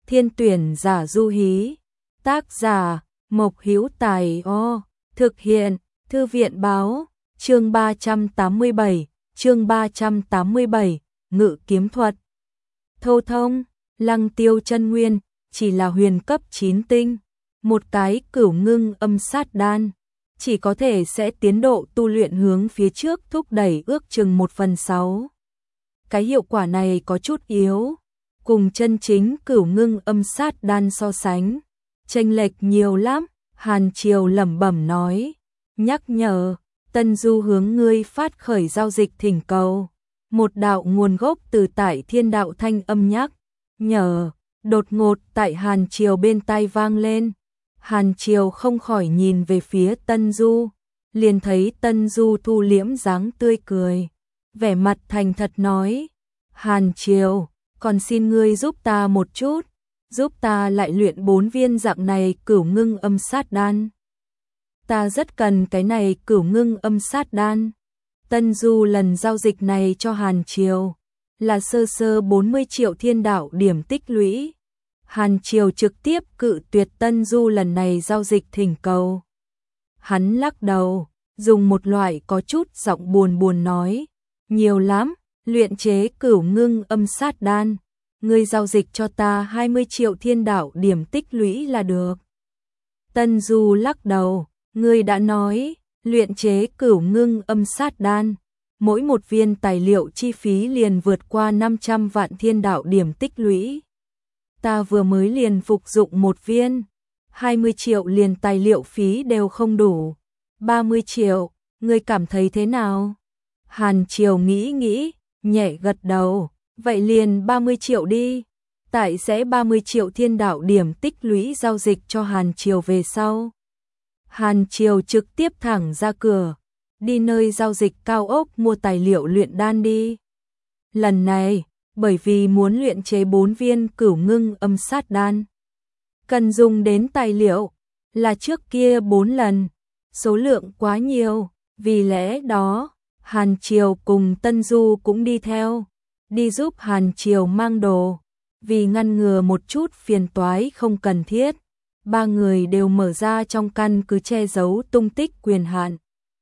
Thiên tuyển giả du hí. Tác giả Mộc Hữu Tài. Thực hiện Thư viện báo. Chương 387, Ngự kiếm thuật. Thô thông, Lăng Tiêu chân nguyên, chỉ là huyền cấp 9 tinh, một cái cửu ngưng âm sát đan, chỉ có thể sẽ tiến độ tu luyện hướng phía trước thúc đẩy ước chừng 1/6. Cái hiệu quả này có chút yếu, cùng chân chính cửu ngưng âm sát đan so sánh, chênh lệch nhiều lắm. Hàn Triều lẩm bẩm nói, nhắc nhở, Tân Du hướng ngươi phát khởi giao dịch thỉnh cầu. Một đạo nguồn gốc từ tại thiên đạo thanh âm nhắc nhở, đột ngột tại Hàn Triều bên tai vang lên. Hàn Triều không khỏi nhìn về phía Tân Du, liền thấy Tân Du thu liễm dáng tươi cười, vẻ mặt thành thật nói, Hàn Triều, còn xin ngươi giúp ta một chút, giúp ta lại luyện 4 viên dạng này cửu ngưng âm sát đan. Ta rất cần cái này cửu ngưng âm sát đan. Tân Du lần giao dịch này cho Hàn Triều là sơ 40 triệu thiên đạo điểm tích lũy. Hàn Triều trực tiếp cự tuyệt Tân Du lần này giao dịch thỉnh cầu. Hắn lắc đầu, dùng một loại có chút giọng buồn nói, nhiều lắm, luyện chế cửu ngưng âm sát đan, ngươi giao dịch cho ta 20 triệu thiên đạo điểm tích lũy là được. Tân Du lắc đầu, ngươi đã nói, luyện chế cửu ngưng âm sát đan, mỗi một viên tài liệu chi phí liền vượt qua 500 vạn thiên đạo điểm tích lũy. Ta vừa mới liền phục dụng một viên, 20 triệu liền tài liệu phí đều không đủ. 30 triệu, ngươi cảm thấy thế nào? Hàn Triều nghĩ, nhẹ gật đầu, vậy liền 30 triệu đi. Tại sẽ 30 triệu thiên đạo điểm tích lũy giao dịch cho Hàn Triều về sau. Hàn Triều trực tiếp thẳng ra cửa, đi nơi giao dịch cao ốc mua tài liệu luyện đan đi. Lần này, bởi vì muốn luyện chế 4 viên cửu ngưng âm sát đan, cần dùng đến tài liệu là trước kia 4 lần, số lượng quá nhiều, vì lẽ đó, Hàn Triều cùng Tân Du cũng đi theo, đi giúp Hàn Triều mang đồ, vì ngăn ngừa một chút phiền toái không cần thiết. 3 người đều mở ra trong căn cứ che giấu tung tích quyền hạn.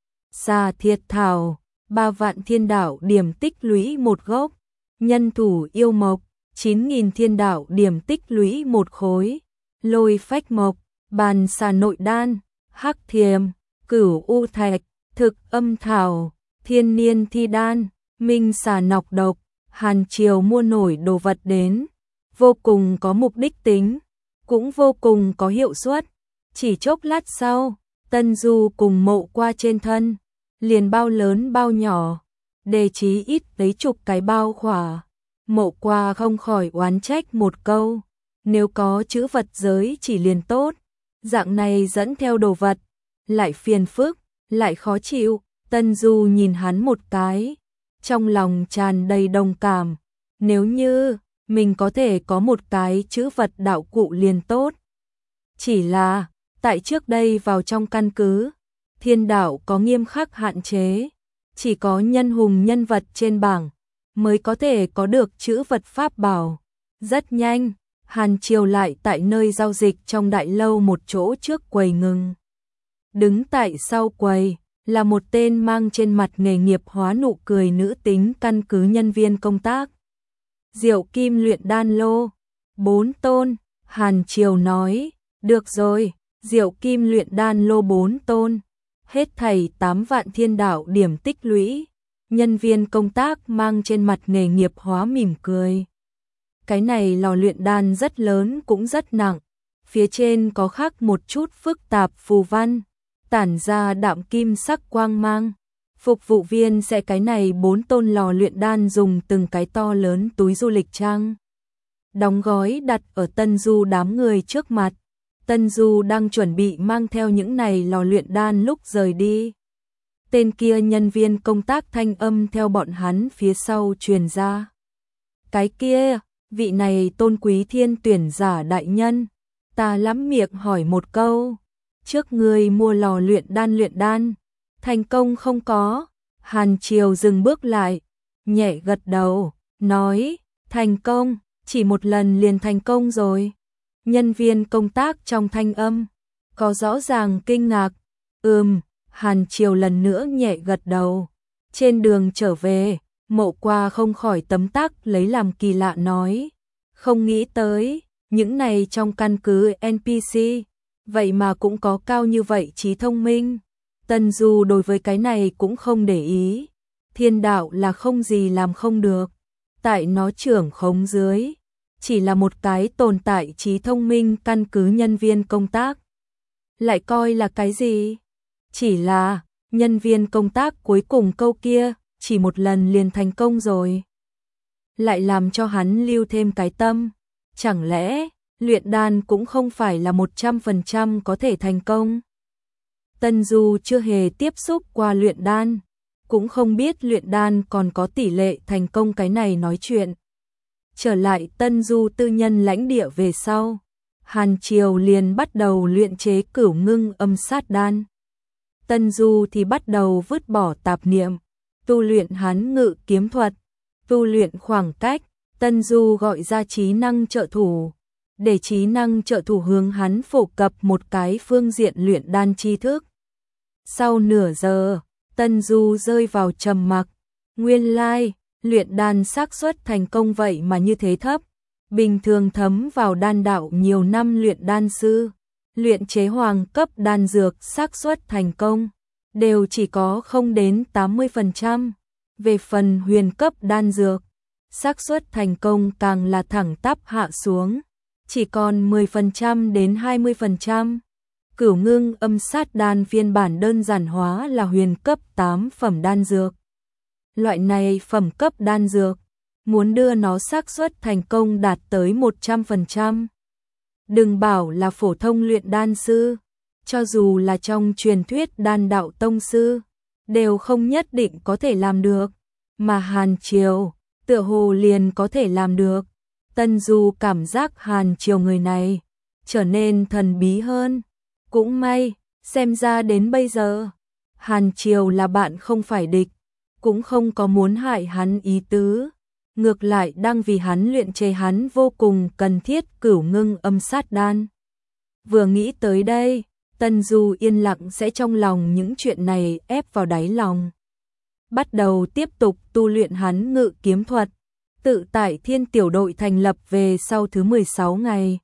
Xà Thiệt Thảo, 3 vạn thiên đạo điểm tích lũy một gốc, nhân thủ yêu mộc, 9.000 thiên đạo điểm tích lũy một khối, lôi phách mộc, bàn xà nội đan, hắc thiềm, cửu u thạch, thực âm thảo, thiên niên thi đan, minh xà nọc độc. Hàn Triều mua nổi đồ vật đến, vô cùng có mục đích tính, cũng vô cùng có hiệu suất. Chỉ chốc lát sau, Tân Du cùng Mộ Qua trên thân, liền bao lớn bao nhỏ, đề chí ít lấy chục cái bao khỏa. Mộ Qua không khỏi oán trách một câu, nếu có chữ vật giới chỉ liền tốt, dạng này dẫn theo đồ vật, lại phiền phức, lại khó chịu. Tân Du nhìn hắn một cái, trong lòng tràn đầy đồng cảm, nếu như mình có thể có một cái chữ vật đạo cụ liền tốt. Chỉ là, tại trước đây vào trong căn cứ, thiên đạo có nghiêm khắc hạn chế, chỉ có nhân hùng nhân vật trên bảng mới có thể có được chữ vật pháp bảo. Rất nhanh, Hàn Triều lại tại nơi giao dịch trong đại lâu một chỗ trước quầy ngừng. Đứng tại sau quầy là một tên mang trên mặt nghề nghiệp hóa nụ cười nữ tính căn cứ nhân viên công tác. Diệu kim luyện đan lô, 4 tôn. Hàn Triều nói, được rồi, diệu kim luyện đan lô 4 tôn, hết thảy 8 vạn thiên đạo điểm tích lũy. Nhân viên công tác mang trên mặt nghề nghiệp hóa mỉm cười. Cái này lò luyện đan rất lớn cũng rất nặng, phía trên có khắc một chút phức tạp phù văn, tản ra đạm kim sắc quang mang. Phục vụ viên sẽ cái này 4 tôn lò luyện đan dùng từng cái to lớn túi du lịch trang, đóng gói đặt ở Tân Du đám người trước mặt. Tân Du đang chuẩn bị mang theo những này lò luyện đan lúc rời đi. Tên kia nhân viên công tác thanh âm theo bọn hắn phía sau truyền ra. Cái kia, vị này tôn quý thiên tuyển giả đại nhân, ta lắm miệng hỏi một câu, trước người mua lò luyện đan, thành công không có? Hàn Triều dừng bước lại, nhẹ gật đầu, nói, thành công, chỉ một lần liền thành công rồi. Nhân viên công tác trong thanh âm có rõ ràng kinh ngạc. Hàn Triều lần nữa nhẹ gật đầu. Trên đường trở về, Mộ Qua không khỏi tấm tắc lấy làm kỳ lạ nói. Không nghĩ tới, những này trong căn cứ NPC, vậy mà cũng có cao như vậy trí thông minh. Tần Du đối với cái này cũng không để ý. Thiên đạo là không gì làm không được. Tại nó trưởng khống dưới, chỉ là một cái tồn tại trí thông minh căn cứ nhân viên công tác. Lại coi là cái gì? Chỉ là nhân viên công tác cuối cùng câu kia, chỉ một lần liền thành công rồi. Lại làm cho hắn lưu thêm cái tâm. Chẳng lẽ luyện đan cũng không phải là 100% có thể thành công? Tân Du chưa hề tiếp xúc qua luyện đan, cũng không biết luyện đan còn có tỷ lệ thành công cái này nói chuyện. Trở lại Tân Du tư nhân lãnh địa về sau, Hàn Triều liền bắt đầu luyện chế cửu ngưng âm sát đan. Tân Du thì bắt đầu vứt bỏ tạp niệm, tu luyện Hán ngự kiếm thuật, tu luyện khoảng cách. Tân Du gọi ra trí năng trợ thủ, để trí năng trợ thủ hướng hắn phổ cập một cái phương diện luyện đan tri thức. Sau nửa giờ, Tân Du rơi vào trầm mặc. Nguyên lai, luyện đan xác suất thành công vậy mà như thế thấp. Bình thường thấm vào đan đạo nhiều năm luyện đan sư, luyện chế hoàng cấp đan dược xác suất thành công đều chỉ có không đến 80%. Về phần huyền cấp đan dược, xác suất thành công càng là thẳng tắp hạ xuống, chỉ còn 10% đến 20%. Cửu ngưng âm sát đan phiên bản đơn giản hóa là huyền cấp 8 phẩm đan dược. Loại này phẩm cấp đan dược, muốn đưa nó xác suất thành công đạt tới 100%. Đừng bảo là phổ thông luyện đan sư, cho dù là trong truyền thuyết đan đạo tông sư, đều không nhất định có thể làm được. Mà Hàn Triều, tựa hồ liền có thể làm được. Tân Du cảm giác Hàn Triều người này trở nên thần bí hơn. Cũng may, xem ra đến bây giờ, Hàn Triều là bạn không phải địch, cũng không có muốn hại hắn ý tứ. Ngược lại đang vì hắn luyện chế hắn vô cùng cần thiết cửu ngưng âm sát đan. Vừa nghĩ tới đây, Tân Du yên lặng sẽ trong lòng những chuyện này ép vào đáy lòng. Bắt đầu tiếp tục tu luyện hắn ngự kiếm thuật. Tự tại Thiên tiểu đội thành lập về sau thứ 16 ngày.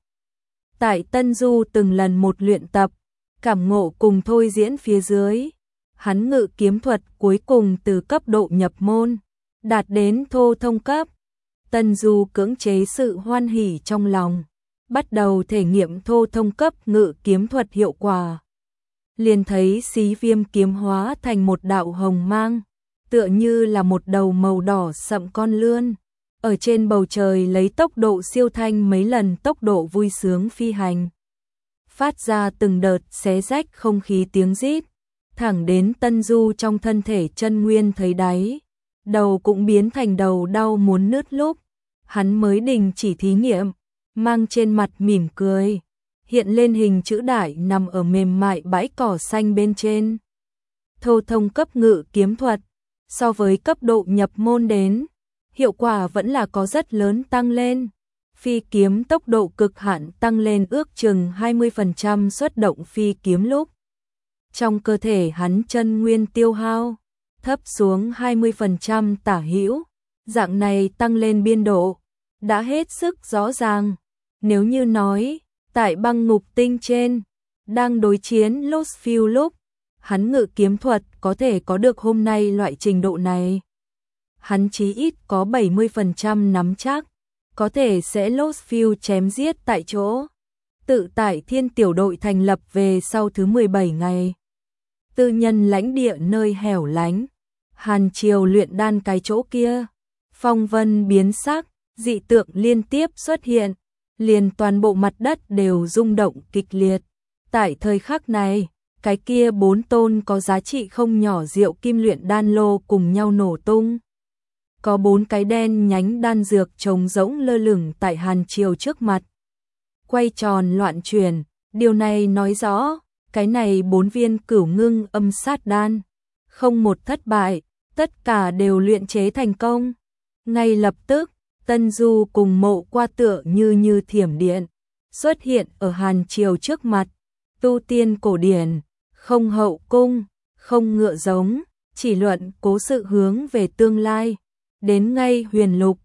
Tại Tân Du từng lần một luyện tập, cảm ngộ cùng thôi diễn phía dưới. Hắn ngự kiếm thuật cuối cùng từ cấp độ nhập môn, đạt đến thô thông cấp. Tân Du cưỡng chế sự hoan hỉ trong lòng, bắt đầu thể nghiệm thô thông cấp ngự kiếm thuật hiệu quả. Liền thấy xí viêm kiếm hóa thành một đạo hồng mang, tựa như là một đầu màu đỏ sậm con lươn, ở trên bầu trời lấy tốc độ siêu thanh mấy lần tốc độ vui sướng phi hành. Phát ra từng đợt xé rách không khí tiếng rít, thẳng đến Tân Du trong thân thể chân nguyên thấy đáy, đầu cũng biến thành đầu đau muốn nứt lúc, hắn mới đình chỉ thí nghiệm, mang trên mặt mỉm cười, hiện lên hình chữ đại nằm ở mềm mại bãi cỏ xanh bên trên. Thô thông cấp ngự kiếm thuật, so với cấp độ nhập môn đến, hiệu quả vẫn là có rất lớn tăng lên. Phi kiếm tốc độ cực hạn tăng lên ước chừng 20% xuất động phi kiếm lúc. Trong cơ thể hắn chân nguyên tiêu hao, thấp xuống 20% tả hữu, dạng này tăng lên biên độ, đã hết sức rõ ràng. Nếu như nói, tại băng ngục tinh trên, đang đối chiến Lostfield lúc, hắn ngự kiếm thuật có thể có được hôm nay loại trình độ này. Hắn chí ít có 70% nắm chắc, có thể sẽ Lostfield chém giết tại chỗ. Tự tại Thiên tiểu đội thành lập về sau thứ 17 ngày. Tư nhân lãnh địa nơi hẻo lánh, Hàn Triều luyện đan cái chỗ kia, phong vân biến sắc, dị tượng liên tiếp xuất hiện, liền toàn bộ mặt đất đều rung động kịch liệt. Tại thời khắc này, cái kia 4 tôn có giá trị không nhỏ rượu kim luyện đan lô cùng nhau nổ tung. Có 4 cái đen nhánh đan dược trống rỗng lơ lửng tại Hàn Triều trước mặt, quay tròn loạn chuyển. Điều này nói rõ, cái này 4 viên cửu ngưng âm sát đan, không một thất bại, tất cả đều luyện chế thành công. Ngay lập tức, Tân Du cùng Mộ Qua tựa như thiểm điện, xuất hiện ở Hàn Triều trước mặt, tu tiên cổ điển, không hậu cung, không ngựa giống, chỉ luận cố sự hướng về tương lai. Đến ngay Huyền Lục,